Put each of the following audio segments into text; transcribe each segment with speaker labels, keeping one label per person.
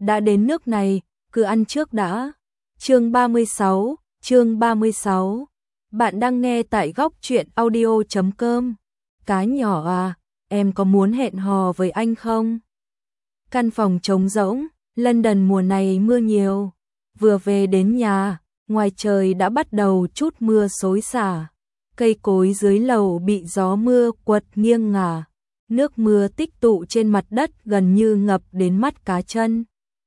Speaker 1: đã đến nước này, cứ ăn trước đã. Chương 36. Bạn đang nghe tại góc truyện audio.com. Cá nhỏ à, em có muốn hẹn hò với anh không? Căn phòng trống rỗng, London mùa này mưa nhiều. Vừa về đến nhà, ngoài trời đã bắt đầu chút mưa xối xả. Cây cối dưới lầu bị gió mưa quật nghiêng ngả. Nước mưa tích tụ trên mặt đất gần như ngập đến mắt cá chân.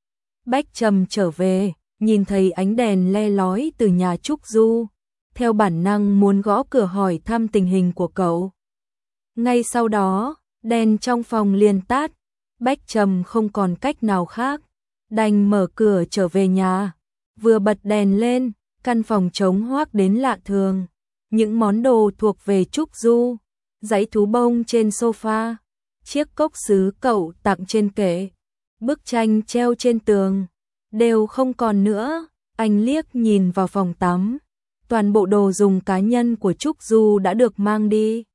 Speaker 1: Bách Trầm trở về, nhìn thấy ánh đèn le lói từ nhà Trúc Du. Theo bản năng muốn gõ cửa hỏi thăm tình hình của cậu. Ngay sau đó, đèn trong phòng liền tắt. Bách Trầm không còn cách nào khác, đành mở cửa trở về nhà. Vừa bật đèn lên, căn phòng trống hoác đến lạ thường. Những món đồ thuộc về Trúc Du, dãy thú bông trên sofa, chiếc cốc sứ cậu tặng trên kệ, bức tranh treo trên tường, đều không còn nữa. Anh liếc nhìn vào phòng tắm, toàn bộ đồ dùng cá nhân của Trúc Du đã được mang đi.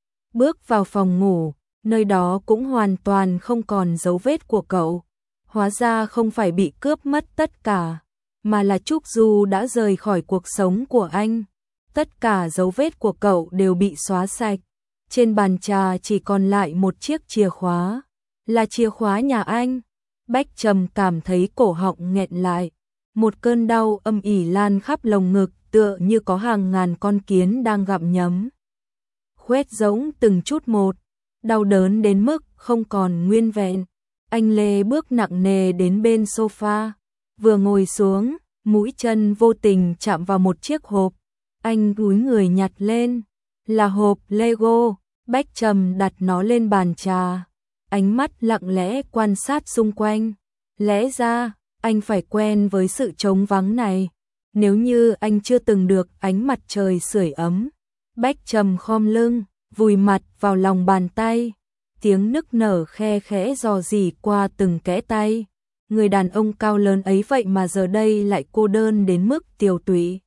Speaker 1: Bước vào phòng ngủ, nơi đó cũng hoàn toàn không còn dấu vết của cậu. Hóa ra không phải bị cướp mất tất cả, mà là Trúc Du đã rời khỏi cuộc sống của anh. Tất cả dấu vết của cậu đều bị xóa sạch. Trên bàn trà chỉ còn lại một chiếc chìa khóa, là chìa khóa nhà anh. Bách Trầm cảm thấy cổ họng nghẹn lại, một cơn đau âm ỉ lan khắp lồng ngực, tựa như có hàng ngàn con kiến đang gặm nhấm. Khoét rỗng từng chút một, đau đớn đến mức không còn nguyên vẹn. Anh lê bước nặng nề đến bên sofa, vừa ngồi xuống, mũi chân vô tình chạm vào một chiếc hộp. Anh cúi người nhặt lên, là hộp Lego. Bách Trầm đặt nó lên bàn trà, ánh mắt lặng lẽ quan sát xung quanh. Lẽ ra, anh phải quen với sự trống vắng này. Nếu như anh chưa từng được ánh mặt trời sưởi ấm. Bách Trầm khom lưng, vùi mặt vào lòng bàn tay. Tiếng nức nở khe khẽ rò rỉ qua từng kẽ tay. Người đàn ông cao lớn ấy vậy mà giờ đây lại cô đơn đến mức tiều tụy.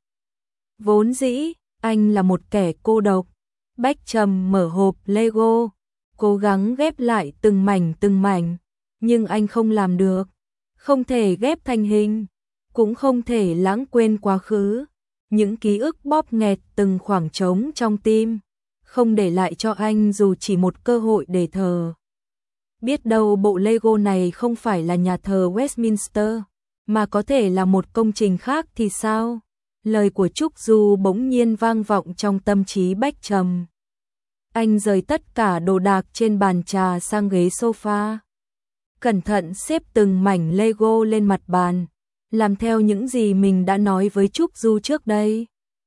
Speaker 1: Vốn dĩ, anh là một kẻ cô độc. Bách Trầm mở hộp Lego, cố gắng ghép lại từng mảnh, nhưng anh không làm được. Không thể ghép thành hình, cũng không thể lãng quên quá khứ. Những ký ức bóp nghẹt từng khoảng trống trong tim, không để lại cho anh dù chỉ một cơ hội để thờ. Biết đâu bộ Lego này không phải là nhà thờ Westminster, mà có thể là một công trình khác thì sao? Lời của Trúc Du bỗng nhiên vang vọng trong tâm trí Bách Trầm. Anh rời tất cả đồ đạc trên bàn trà sang ghế sofa. Cẩn thận xếp từng mảnh Lego lên mặt bàn, làm theo những gì mình đã nói với Trúc Du trước đây.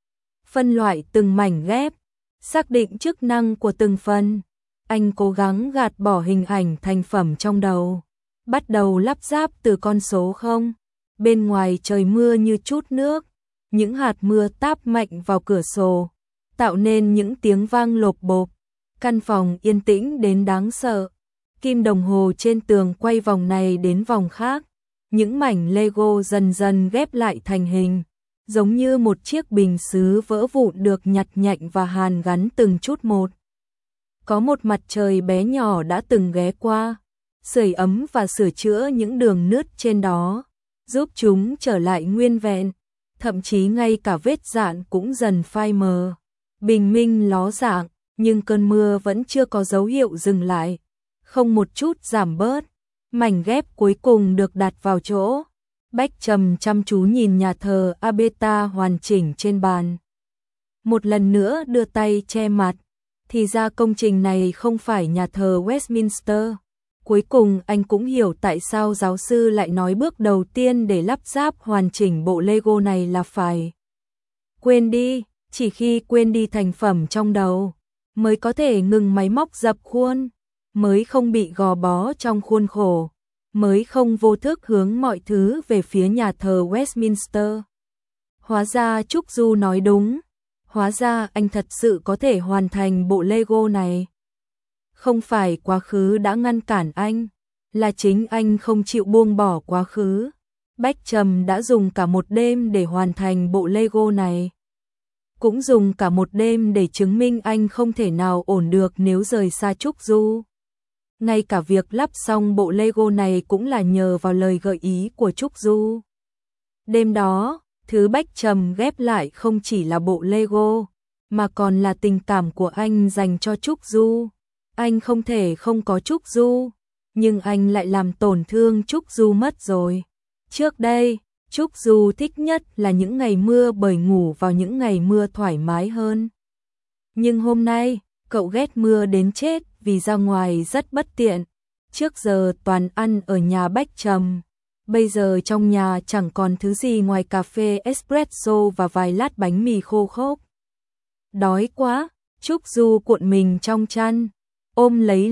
Speaker 1: Phân loại từng mảnh ghép, xác định chức năng của từng phần. Anh cố gắng gạt bỏ hình ảnh thành phẩm trong đầu, bắt đầu lắp ráp từ con số 0. Bên ngoài trời mưa như chút nước, những hạt mưa táp mạnh vào cửa sổ, tạo nên những tiếng vang lộp bộp. Căn phòng yên tĩnh đến đáng sợ. Kim đồng hồ trên tường quay vòng này đến vòng khác. Những mảnh Lego dần dần ghép lại thành hình, giống như một chiếc bình sứ vỡ vụn được nhặt nhạnh và hàn gắn từng chút một. Có một mặt trời bé nhỏ đã từng ghé qua, sưởi ấm và sửa chữa những đường nứt trên đó, giúp chúng trở lại nguyên vẹn. Thậm chí ngay cả vết dạn cũng dần phai mờ. Bình minh ló dạng, nhưng cơn mưa vẫn chưa có dấu hiệu dừng lại, không một chút giảm bớt. Mảnh ghép cuối cùng được đặt vào chỗ. Bách Trầm chăm chú nhìn nhà thờ Abeta hoàn chỉnh trên bàn. Một lần nữa đưa tay che mặt. Thì ra công trình này không phải nhà thờ Westminster. Cuối cùng anh cũng hiểu tại sao giáo sư lại nói bước đầu tiên để lắp ráp hoàn chỉnh bộ Lego này là phải quên đi. Chỉ khi quên đi thành phẩm trong đầu, mới có thể ngừng máy móc dập khuôn, mới không bị gò bó trong khuôn khổ, mới không vô thức hướng mọi thứ về phía nhà thờ Westminster. Hóa ra Trúc Du nói đúng, hóa ra anh thật sự có thể hoàn thành bộ Lego này. Không phải quá khứ đã ngăn cản anh, là chính anh không chịu buông bỏ quá khứ. Bách Trầm đã dùng cả một đêm để hoàn thành bộ Lego này. Cũng dùng cả một đêm để chứng minh anh không thể nào ổn được nếu rời xa Trúc Du. ngay cả việc lắp xong bộ Lego này cũng là nhờ vào lời gợi ý của Trúc Du. Đêm đó, thứ Bách Trầm ghép lại không chỉ là bộ Lego, mà còn là tình cảm của anh dành cho Trúc Du. Anh không thể không có Trúc Du, nhưng anh lại làm tổn thương Trúc Du mất rồi. Trước đây, Trúc Du thích nhất là những ngày mưa bởi ngủ vào những ngày mưa thoải mái hơn. Nhưng hôm nay, cậu ghét mưa đến chết vì ra ngoài rất bất tiện. Trước giờ toàn ăn ở nhà Bách Trầm. Bây giờ trong nhà chẳng còn thứ gì ngoài cà phê espresso và vài lát bánh mì khô khốc. Đói quá, Trúc Du cuộn mình trong chăn, ôm lấy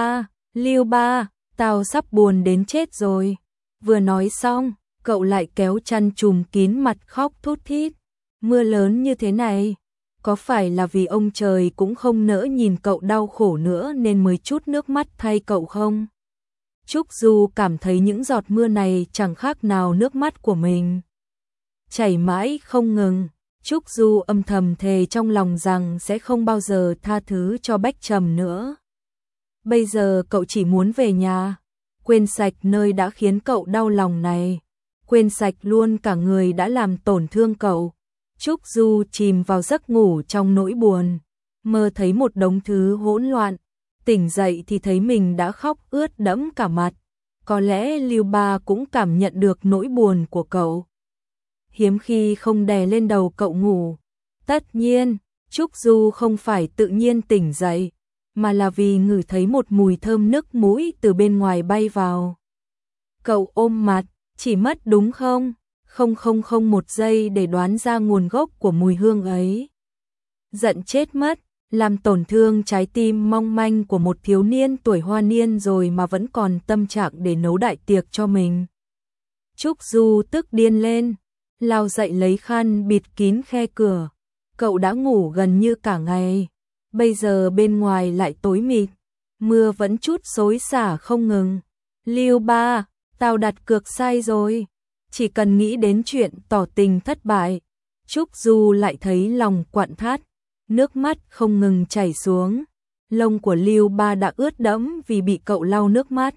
Speaker 1: Lưu Ba, tao sắp buồn đến chết rồi. Vừa nói xong, cậu lại kéo chăn trùm kín mặt khóc thút thít. Mưa lớn như thế này, có phải là vì ông trời cũng không nỡ nhìn cậu đau khổ nữa nên mới trút nước mắt thay cậu không? Trúc Du cảm thấy những giọt mưa này chẳng khác nào nước mắt của mình. Chảy mãi không ngừng, Trúc Du âm thầm thề trong lòng rằng sẽ không bao giờ tha thứ cho Bách Trầm nữa. Bây giờ cậu chỉ muốn về nhà, quên sạch nơi đã khiến cậu đau lòng này, quên sạch luôn cả người đã làm tổn thương cậu. Trúc Du chìm vào giấc ngủ trong nỗi buồn, mơ thấy một đống thứ hỗn loạn, tỉnh dậy thì thấy mình đã khóc ướt đẫm cả mặt. Có lẽ Lưu Ba cũng cảm nhận được nỗi buồn của cậu. Hiếm khi không đè lên đầu cậu ngủ. Tất nhiên, Trúc Du không phải tự nhiên tỉnh dậy, mà là vì ngửi thấy một mùi thơm nức mũi từ bên ngoài bay vào. Cậu ôm mặt, chỉ mất đúng không? Không một giây để đoán ra nguồn gốc của mùi hương ấy. Giận chết mất, làm tổn thương trái tim mong manh của một thiếu niên tuổi hoa niên rồi mà vẫn còn tâm trạng để nấu đại tiệc cho mình. Trúc Du tức điên lên, lao dậy lấy khăn bịt kín khe cửa. Cậu đã ngủ gần như cả ngày, bây giờ bên ngoài lại tối mịt, mưa vẫn chút xối xả không ngừng. Lưu Ba, tao đặt cược sai rồi. Chỉ cần nghĩ đến chuyện tỏ tình thất bại, Trúc Du lại thấy lòng quặn thắt, nước mắt không ngừng chảy xuống. Lông của Lưu Ba đã ướt đẫm vì bị cậu lau nước mắt.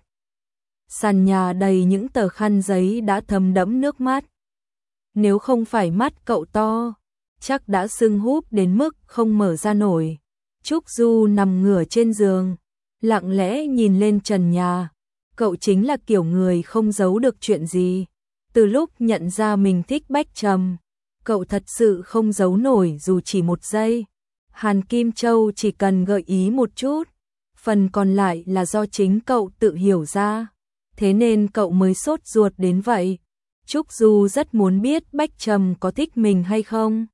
Speaker 1: Sàn nhà đầy những tờ khăn giấy đã thấm đẫm nước mắt. Nếu không phải mắt cậu to, chắc đã sưng húp đến mức không mở ra nổi. Trúc Du nằm ngửa trên giường, lặng lẽ nhìn lên trần nhà. Cậu chính là kiểu người không giấu được chuyện gì. Từ lúc nhận ra mình thích Bách Trầm, cậu thật sự không giấu nổi dù chỉ một giây. Hàn Kim Châu chỉ cần gợi ý một chút, phần còn lại là do chính cậu tự hiểu ra. Thế nên cậu mới sốt ruột đến vậy. Trúc Du rất muốn biết Bách Trầm có thích mình hay không.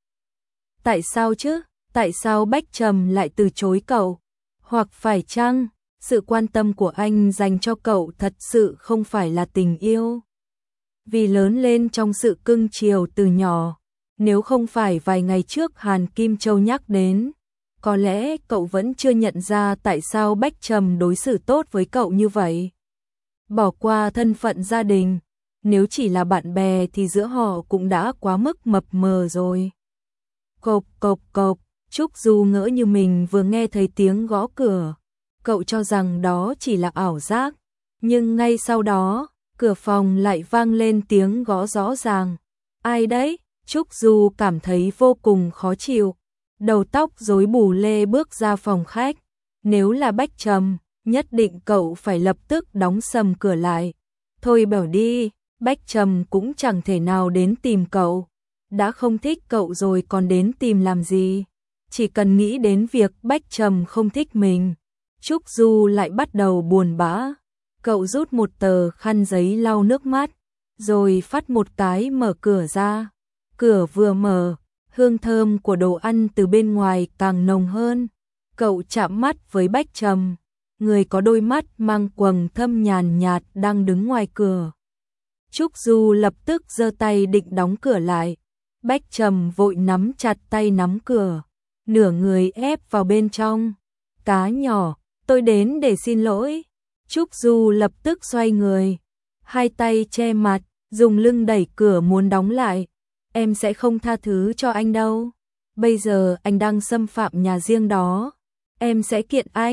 Speaker 1: Tại sao chứ? Tại sao Bách Trầm lại từ chối cậu? Hoặc phải chăng sự quan tâm của anh dành cho cậu thật sự không phải là tình yêu? Vì lớn lên trong sự cưng chiều từ nhỏ, nếu không phải vài ngày trước Hàn Kim Châu nhắc đến, có lẽ cậu vẫn chưa nhận ra tại sao Bách Trầm đối xử tốt với cậu như vậy. Bỏ qua thân phận gia đình, nếu chỉ là bạn bè thì giữa họ cũng đã quá mức mập mờ rồi. Cộp cộp cộp, Trúc Du ngỡ như mình vừa nghe thấy tiếng gõ cửa. Cậu cho rằng đó chỉ là ảo giác, nhưng ngay sau đó, cửa phòng lại vang lên tiếng gõ rõ ràng. Ai đấy? Trúc Du cảm thấy vô cùng khó chịu. Đầu tóc rối bù lê bước ra phòng khách. Nếu là Bách Trầm, nhất định cậu phải lập tức đóng sầm cửa lại. Thôi bảo đi, Bách Trầm cũng chẳng thể nào đến tìm cậu. Đã không thích cậu rồi còn đến tìm làm gì? Chỉ cần nghĩ đến việc Bách Trầm không thích mình, Trúc Du lại bắt đầu buồn bã. Cậu rút một tờ khăn giấy lau nước mắt, rồi phắt một cái mở cửa ra. Cửa vừa mở, hương thơm của đồ ăn từ bên ngoài càng nồng hơn. Cậu chạm mắt với Bách Trầm, người có đôi mắt mang quầng thâm nhàn nhạt đang đứng ngoài cửa. Trúc Du lập tức giơ tay định đóng cửa lại. Bách Trầm vội nắm chặt tay nắm cửa, nửa người ép vào bên trong. Cá nhỏ, tôi đến để xin lỗi. Trúc Du lập tức xoay người, hai tay che mặt, dùng lưng đẩy cửa muốn đóng lại. Em sẽ không tha thứ cho anh đâu. Bây giờ anh đang xâm phạm nhà riêng đó. Em sẽ kiện anh.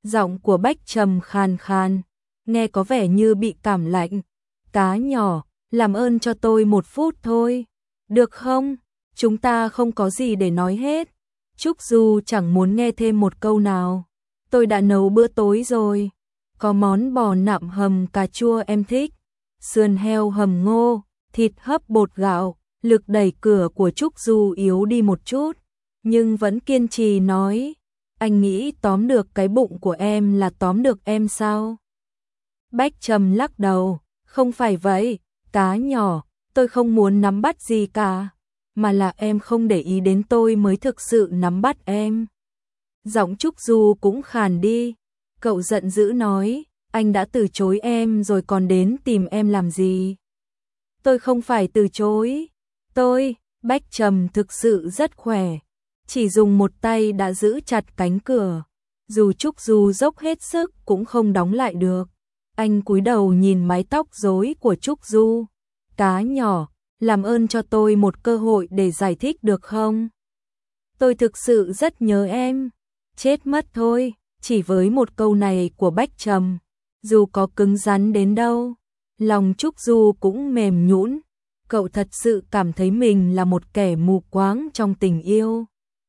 Speaker 1: Giọng của Bách Trầm khàn khàn, nghe có vẻ như bị cảm lạnh. Cá nhỏ, làm ơn cho tôi 1 phút thôi, được không? Chúng ta không có gì để nói hết. Trúc Du chẳng muốn nghe thêm một câu nào. Tôi đã nấu bữa tối rồi. Có món bò nạm hầm cà chua em thích, sườn heo hầm ngô, thịt hấp bột gạo. Lực đẩy cửa của Trúc Du yếu đi một chút, nhưng vẫn kiên trì nói, anh nghĩ tóm được cái bụng của em là tóm được em sao? Bách Trầm lắc đầu, không phải vậy, cá nhỏ, tôi không muốn nắm bắt gì cả, mà là em không để ý đến tôi mới thực sự nắm bắt em. Giọng Trúc Du cũng khàn đi, cậu giận dữ nói, anh đã từ chối em rồi còn đến tìm em làm gì? Tôi không phải từ chối. Bách Trầm thực sự rất khỏe, chỉ dùng một tay đã giữ chặt cánh cửa, dù Trúc Du dốc hết sức cũng không đóng lại được. Anh cúi đầu nhìn mái tóc rối của Trúc Du, cá nhỏ, làm ơn cho tôi một cơ hội để giải thích được không? Tôi thực sự rất nhớ em, chết mất thôi. Chỉ với một câu này của Bách Trầm, dù có cứng rắn đến đâu, lòng Trúc Du cũng mềm nhũn. Cậu thật sự cảm thấy mình là một kẻ mù quáng trong tình yêu.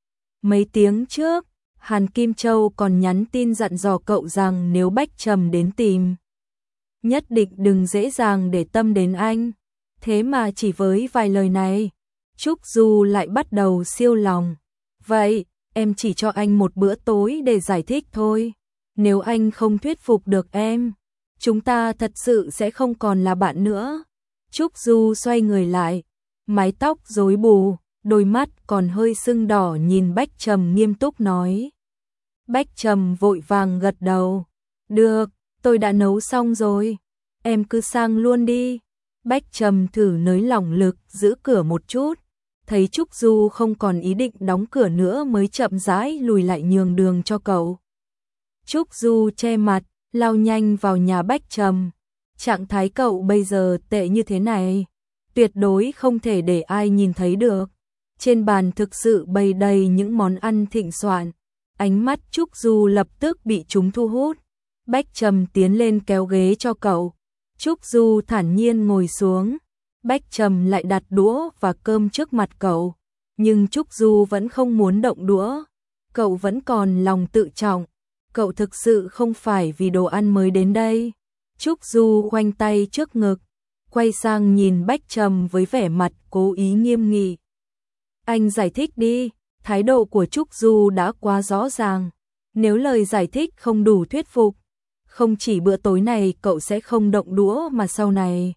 Speaker 1: Mấy tiếng trước, Hàn Kim Châu còn nhắn tin dặn dò cậu rằng nếu Bách Trầm đến tìm, nhất định đừng dễ dàng để tâm đến anh. Thế mà chỉ với vài lời này, Trúc Du lại bắt đầu siêu lòng. Vậy, em chỉ cho anh một bữa tối để giải thích thôi. Nếu anh không thuyết phục được em, chúng ta thật sự sẽ không còn là bạn nữa. Trúc Du xoay người lại, mái tóc rối bù, đôi mắt còn hơi sưng đỏ nhìn Bách Trầm nghiêm túc nói. Bách Trầm vội vàng gật đầu. Được, tôi đã nấu xong rồi, em cứ sang luôn đi. Bách Trầm thử nới lỏng lực giữ cửa một chút, thấy Trúc Du không còn ý định đóng cửa nữa mới chậm rãi lùi lại nhường đường cho cậu. Trúc Du che mặt, lao nhanh vào nhà Bách Trầm. Trạng thái cậu bây giờ tệ như thế này, tuyệt đối không thể để ai nhìn thấy được. Trên bàn thực sự bày đầy những món ăn thịnh soạn, ánh mắt Trúc Du lập tức bị chúng thu hút. Bách Trầm tiến lên kéo ghế cho cậu. Trúc Du thản nhiên ngồi xuống. Bách Trầm lại đặt đũa và cơm trước mặt cậu, nhưng Trúc Du vẫn không muốn động đũa. Cậu vẫn còn lòng tự trọng. Cậu thực sự không phải vì đồ ăn mới đến đây. Trúc Du khoanh tay trước ngực, quay sang nhìn Bách Trầm với vẻ mặt cố ý nghiêm nghị. Anh giải thích đi, thái độ của Trúc Du đã quá rõ ràng. Nếu lời giải thích không đủ thuyết phục, không chỉ bữa tối này cậu sẽ không động đũa mà sau này,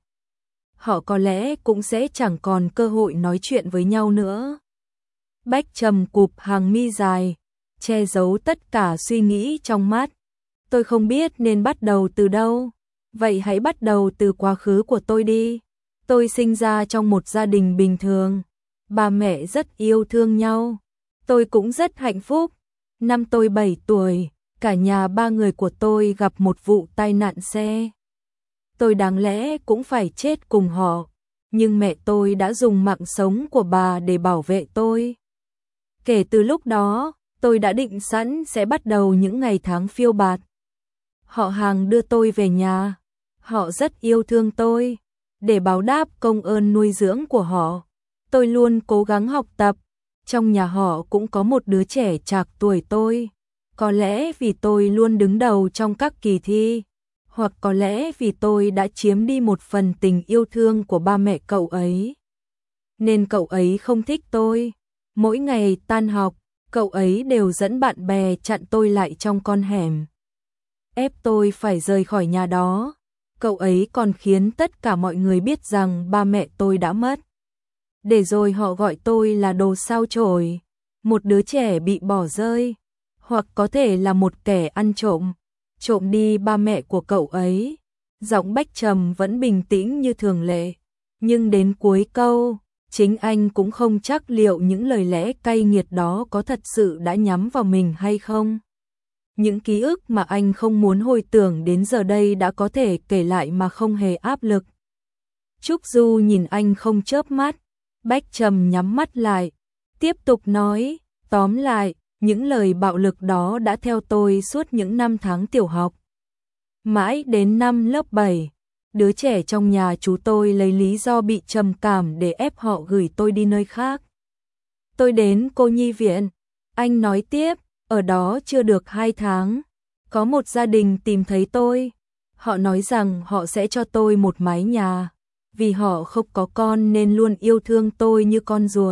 Speaker 1: họ có lẽ cũng sẽ chẳng còn cơ hội nói chuyện với nhau nữa. Bách Trầm cụp hàng mi dài, che giấu tất cả suy nghĩ trong mắt. Tôi không biết nên bắt đầu từ đâu. Vậy hãy bắt đầu từ quá khứ của tôi đi. Tôi sinh ra trong một gia đình bình thường. Ba mẹ rất yêu thương nhau. Tôi cũng rất hạnh phúc. Năm tôi 7 tuổi, cả nhà 3 người của tôi gặp một vụ tai nạn xe. Tôi đáng lẽ cũng phải chết cùng họ, nhưng mẹ tôi đã dùng mạng sống của bà để bảo vệ tôi. Kể từ lúc đó, tôi đã định sẵn sẽ bắt đầu những ngày tháng phiêu bạt. Họ hàng đưa tôi về nhà. Họ rất yêu thương tôi. Để báo đáp công ơn nuôi dưỡng của họ, tôi luôn cố gắng học tập. Trong nhà họ cũng có một đứa trẻ trạc tuổi tôi. Có lẽ vì tôi luôn đứng đầu trong các kỳ thi, hoặc có lẽ vì tôi đã chiếm đi một phần tình yêu thương của ba mẹ cậu ấy, nên cậu ấy không thích tôi. Mỗi ngày tan học, cậu ấy đều dẫn bạn bè chặn tôi lại trong con hẻm, ép tôi phải rời khỏi nhà đó. Cậu ấy còn khiến tất cả mọi người biết rằng ba mẹ tôi đã mất. Để rồi họ gọi tôi là đồ sao chổi, một đứa trẻ bị bỏ rơi, hoặc có thể là một kẻ ăn trộm, trộm đi ba mẹ của cậu ấy. Giọng Bách Trầm vẫn bình tĩnh như thường lệ, nhưng đến cuối câu, chính anh cũng không chắc liệu những lời lẽ cay nghiệt đó có thật sự đã nhắm vào mình hay không. Những ký ức mà anh không muốn hồi tưởng đến giờ đây đã có thể kể lại mà không hề áp lực. Trúc Du nhìn anh không chớp mắt. Bách Trầm nhắm mắt lại, tiếp tục nói, tóm lại, Những lời bạo lực đó đã theo tôi suốt những năm tháng tiểu học. Mãi đến năm lớp 7, đứa trẻ trong nhà chú tôi lấy lý do bị trầm cảm để ép họ gửi tôi đi nơi khác. Tôi đến cô nhi viện, anh nói tiếp, ở đó chưa được 2 tháng. Có một gia đình tìm thấy tôi. Họ nói rằng họ sẽ cho tôi một mái nhà. Vì họ không có con nên luôn yêu thương tôi như con ruột.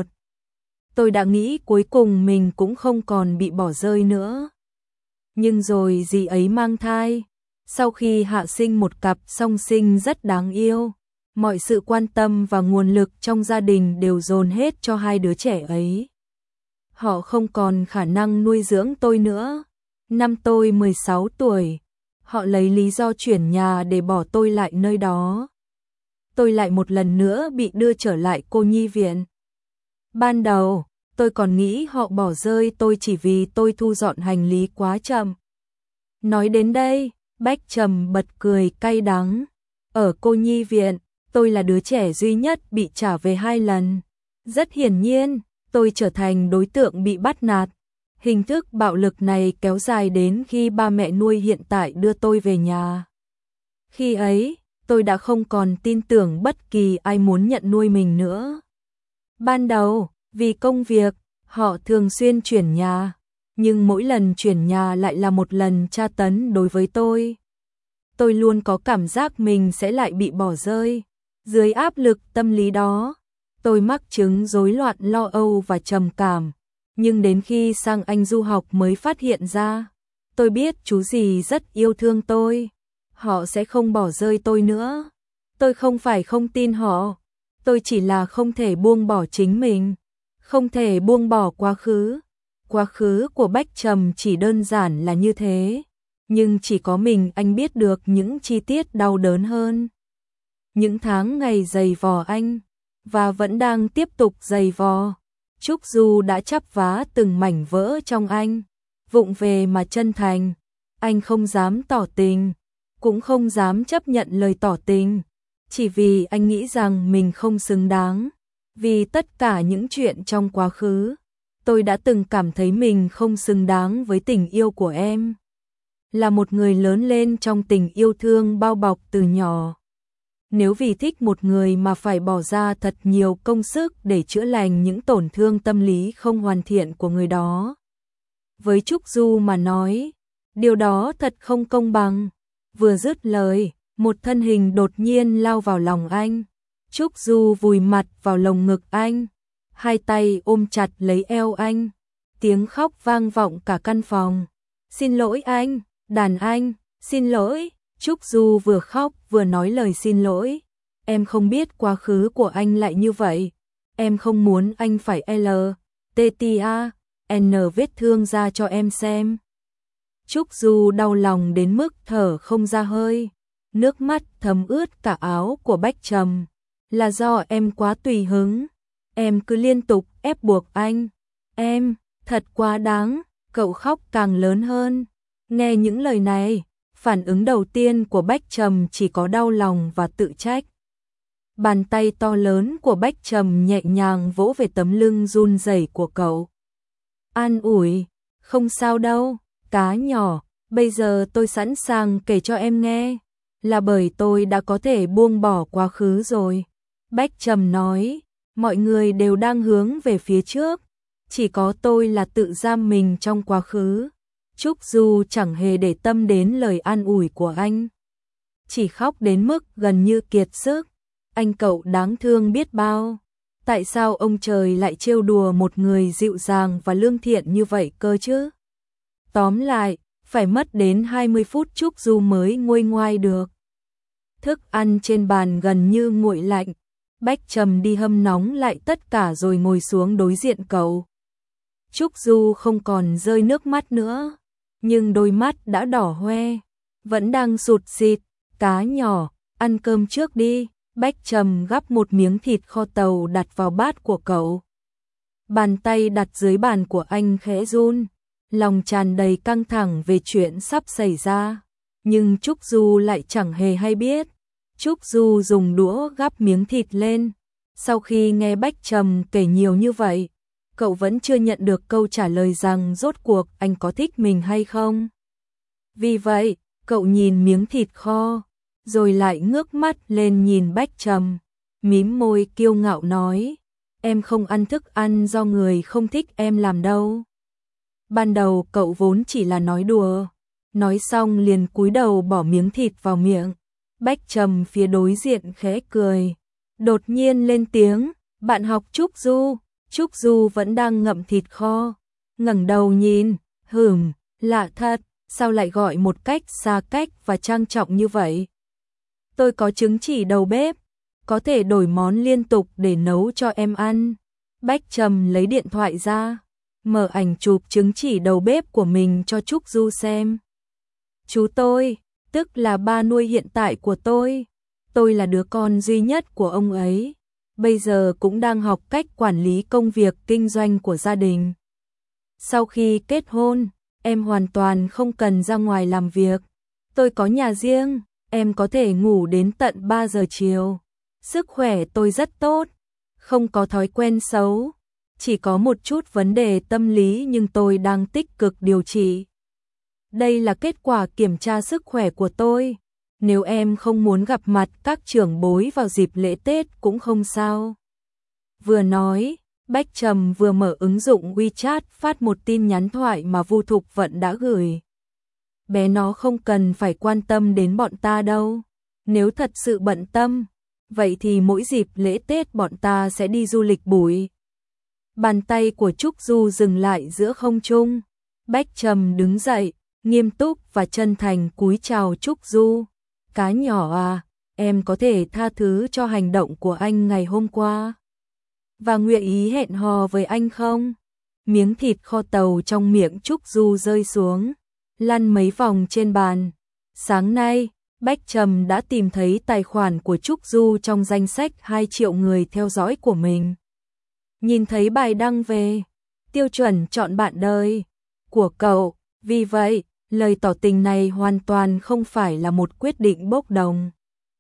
Speaker 1: Tôi đã nghĩ cuối cùng mình cũng không còn bị bỏ rơi nữa. Nhưng rồi dì ấy mang thai. Sau khi hạ sinh một cặp song sinh rất đáng yêu, mọi sự quan tâm và nguồn lực trong gia đình đều dồn hết cho hai đứa trẻ ấy. Họ không còn khả năng nuôi dưỡng tôi nữa. Năm tôi 16 tuổi, họ lấy lý do chuyển nhà để bỏ tôi lại nơi đó. Tôi lại một lần nữa bị đưa trở lại cô nhi viện. Ban đầu, tôi còn nghĩ họ bỏ rơi tôi chỉ vì tôi thu dọn hành lý quá chậm. Nói đến đây, Bách Trầm bật cười cay đắng. Ở cô nhi viện, tôi là đứa trẻ duy nhất bị trả về 2 lần. Rất hiển nhiên, tôi trở thành đối tượng bị bắt nạt. Hình thức bạo lực này kéo dài đến khi ba mẹ nuôi hiện tại đưa tôi về nhà. Khi ấy, tôi đã không còn tin tưởng bất kỳ ai muốn nhận nuôi mình nữa. Ban đầu, vì công việc, họ thường xuyên chuyển nhà. Nhưng mỗi lần chuyển nhà lại là một lần tra tấn đối với tôi. Tôi luôn có cảm giác mình sẽ lại bị bỏ rơi. Dưới áp lực tâm lý đó, tôi mắc chứng rối loạn lo âu và trầm cảm. Nhưng đến khi sang Anh du học mới phát hiện ra, tôi biết chú dì rất yêu thương tôi. Họ sẽ không bỏ rơi tôi nữa. Tôi không phải không tin họ. Tôi chỉ là không thể buông bỏ chính mình. Không thể buông bỏ quá khứ. Quá khứ của Bách Trầm chỉ đơn giản là như thế. Nhưng chỉ có mình anh biết được những chi tiết đau đớn hơn. Những tháng ngày dày vò anh, và vẫn đang tiếp tục dày vò. Trúc Du đã chắp vá từng mảnh vỡ trong anh, vụng về mà chân thành. Anh không dám tỏ tình, cũng không dám chấp nhận lời tỏ tình, chỉ vì anh nghĩ rằng mình không xứng đáng. Vì tất cả những chuyện trong quá khứ, tôi đã từng cảm thấy mình không xứng đáng với tình yêu của em. Là một người lớn lên trong tình yêu thương bao bọc từ nhỏ. Nếu vì thích một người mà phải bỏ ra thật nhiều công sức để chữa lành những tổn thương tâm lý không hoàn thiện của người đó. Với Trúc Du mà nói, điều đó thật không công bằng. Vừa dứt lời, một thân hình đột nhiên lao vào lòng anh. Trúc Du vùi mặt vào lồng ngực anh, hai tay ôm chặt lấy eo anh. Tiếng khóc vang vọng cả căn phòng. Xin lỗi anh, đàn anh, xin lỗi. Trúc Du vừa khóc vừa nói lời xin lỗi. Em không biết quá khứ của anh lại như vậy. Em không muốn anh phải N vết thương ra cho em xem. Trúc Du đau lòng đến mức thở không ra hơi. Nước mắt thấm ướt cả áo của Bách Trầm. Là do em quá tùy hứng. Em cứ liên tục ép buộc anh. Em, thật quá đáng. Cậu khóc càng lớn hơn. Nghe những lời này, phản ứng đầu tiên của Bách Trầm chỉ có đau lòng và tự trách. Bàn tay to lớn của Bách Trầm nhẹ nhàng vỗ về tấm lưng run rẩy của cậu. An ủi, không sao đâu, cá nhỏ, bây giờ tôi sẵn sàng kể cho em nghe. Là bởi tôi đã có thể buông bỏ quá khứ rồi. Bách Trầm nói, mọi người đều đang hướng về phía trước. Chỉ có tôi là tự giam mình trong quá khứ. Trúc Du chẳng hề để tâm đến lời an ủi của anh. Chỉ khóc đến mức gần như kiệt sức. Anh cậu đáng thương biết bao. Tại sao ông trời lại trêu đùa một người dịu dàng và lương thiện như vậy cơ chứ? Tóm lại, phải mất đến 20 phút Trúc Du mới nguôi ngoai được. Thức ăn trên bàn gần như nguội lạnh. Bách Trầm đi hâm nóng lại tất cả rồi ngồi xuống đối diện cậu. Trúc Du không còn rơi nước mắt nữa, nhưng đôi mắt đã đỏ hoe, vẫn đang sụt sịt. Cá nhỏ, ăn cơm trước đi. Bách Trầm gắp một miếng thịt kho tàu đặt vào bát của cậu. Bàn tay đặt dưới bàn của anh khẽ run, lòng tràn đầy căng thẳng về chuyện sắp xảy ra. Nhưng Trúc Du lại chẳng hề hay biết. Trúc Du dùng đũa gắp miếng thịt lên. Sau khi nghe Bách Trầm kể nhiều như vậy, cậu vẫn chưa nhận được câu trả lời rằng rốt cuộc anh có thích mình hay không. Vì vậy, cậu nhìn miếng thịt kho, rồi lại ngước mắt lên nhìn Bách Trầm, mím môi kiêu ngạo nói, em không ăn thức ăn do người không thích em làm đâu. Ban đầu cậu vốn chỉ là nói đùa, nói xong liền cúi đầu bỏ miếng thịt vào miệng. Bách Trầm phía đối diện khẽ cười, đột nhiên lên tiếng, bạn học Trúc Du. Trúc Du vẫn đang ngậm thịt kho, ngẩng đầu nhìn, lạ thật, sao lại gọi một cách xa cách và trang trọng như vậy? Tôi có chứng chỉ đầu bếp, có thể đổi món liên tục để nấu cho em ăn. Bách Trầm lấy điện thoại ra, mở ảnh chụp chứng chỉ đầu bếp của mình cho Trúc Du xem. Chú tôi, tức là ba nuôi hiện tại của tôi là đứa con duy nhất của ông ấy, bây giờ cũng đang học cách quản lý công việc kinh doanh của gia đình. Sau khi kết hôn, em hoàn toàn không cần ra ngoài làm việc. Tôi có nhà riêng, em có thể ngủ đến tận 3 giờ chiều. Sức khỏe tôi rất tốt, không có thói quen xấu, chỉ có một chút vấn đề tâm lý nhưng tôi đang tích cực điều trị. Đây là kết quả kiểm tra sức khỏe của tôi. Nếu em không muốn gặp mặt các trưởng bối vào dịp lễ Tết cũng không sao. Vừa nói, Bách Trầm vừa mở ứng dụng WeChat phát một tin nhắn thoại mà Vu Thục Vận đã gửi. Bé nó không cần phải quan tâm đến bọn ta đâu. Nếu thật sự bận tâm, vậy thì mỗi dịp lễ Tết bọn ta sẽ đi du lịch bụi. Bàn tay của Trúc Du dừng lại giữa không trung. Bách Trầm đứng dậy, nghiêm túc và chân thành cúi chào Trúc Du. Cá nhỏ à, em có thể tha thứ cho hành động của anh ngày hôm qua và nguyện ý hẹn hò với anh không? Miếng thịt kho tàu trong miệng Trúc Du rơi xuống, lăn mấy vòng trên bàn. Sáng nay, Bách Trầm đã tìm thấy tài khoản của Trúc Du trong danh sách 2 triệu người theo dõi của mình. Nhìn thấy bài đăng về tiêu chuẩn chọn bạn đời của cậu, vì vậy, lời tỏ tình này hoàn toàn không phải là một quyết định bốc đồng.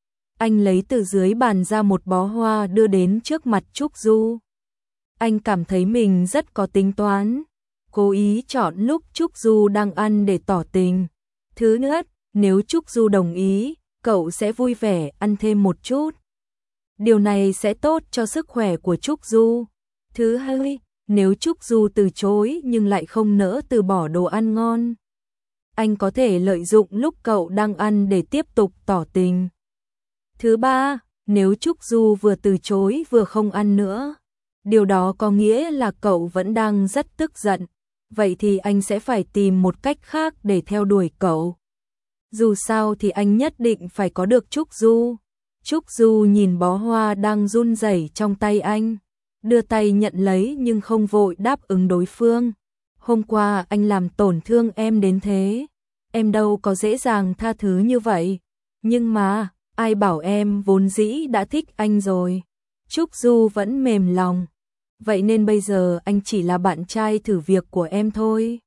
Speaker 1: Anh lấy từ dưới bàn ra một bó hoa đưa đến trước mặt Trúc Du. Anh cảm thấy mình rất có tính toán, cố ý chọn lúc Trúc Du đang ăn để tỏ tình. Thứ nhất, nếu Trúc Du đồng ý, cậu sẽ vui vẻ ăn thêm một chút. Điều này sẽ tốt cho sức khỏe của Trúc Du. Thứ hai, nếu Trúc Du từ chối nhưng lại không nỡ từ bỏ đồ ăn ngon, anh có thể lợi dụng lúc cậu đang ăn để tiếp tục tỏ tình. Thứ ba, nếu Trúc Du vừa từ chối vừa không ăn nữa, điều đó có nghĩa là cậu vẫn đang rất tức giận, vậy thì anh sẽ phải tìm một cách khác để theo đuổi cậu. Dù sao thì anh nhất định phải có được Trúc Du. Trúc Du nhìn bó hoa đang run rẩy trong tay anh, đưa tay nhận lấy nhưng không vội đáp ứng đối phương. Hôm qua anh làm tổn thương em đến thế, em đâu có dễ dàng tha thứ như vậy. Nhưng mà, ai bảo em vốn dĩ đã thích anh rồi. Trúc Du vẫn mềm lòng. Vậy nên bây giờ anh chỉ là bạn trai thử việc của em thôi.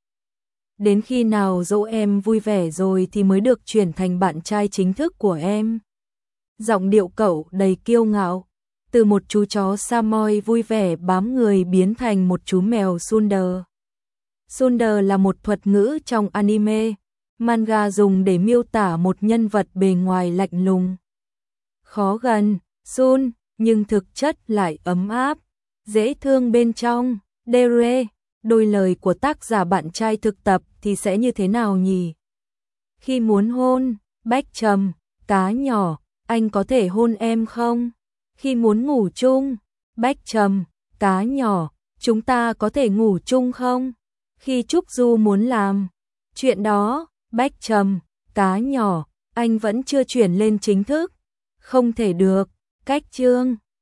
Speaker 1: Đến khi nào dỗ em vui vẻ rồi thì mới được chuyển thành bạn trai chính thức của em. Giọng điệu cậu đầy kiêu ngạo. Từ một chú chó Samoy vui vẻ bám người biến thành một chú mèo Sunder. Sunder là một thuật ngữ trong anime, manga dùng để miêu tả một nhân vật bề ngoài lạnh lùng, khó gần, nhưng thực chất lại ấm áp, dễ thương bên trong. Dere, đôi lời của tác giả bạn trai thực tập thì sẽ như thế nào nhỉ? Khi muốn hôn, Bách Trầm, cá nhỏ, anh có thể hôn em không? Khi muốn ngủ chung, Bách Trầm, cá nhỏ, chúng ta có thể ngủ chung không? Khi Trúc Du muốn làm chuyện đó, Bách Trầm, cá nhỏ, anh vẫn chưa chuyển lên chính thức. Không thể được, cách chương.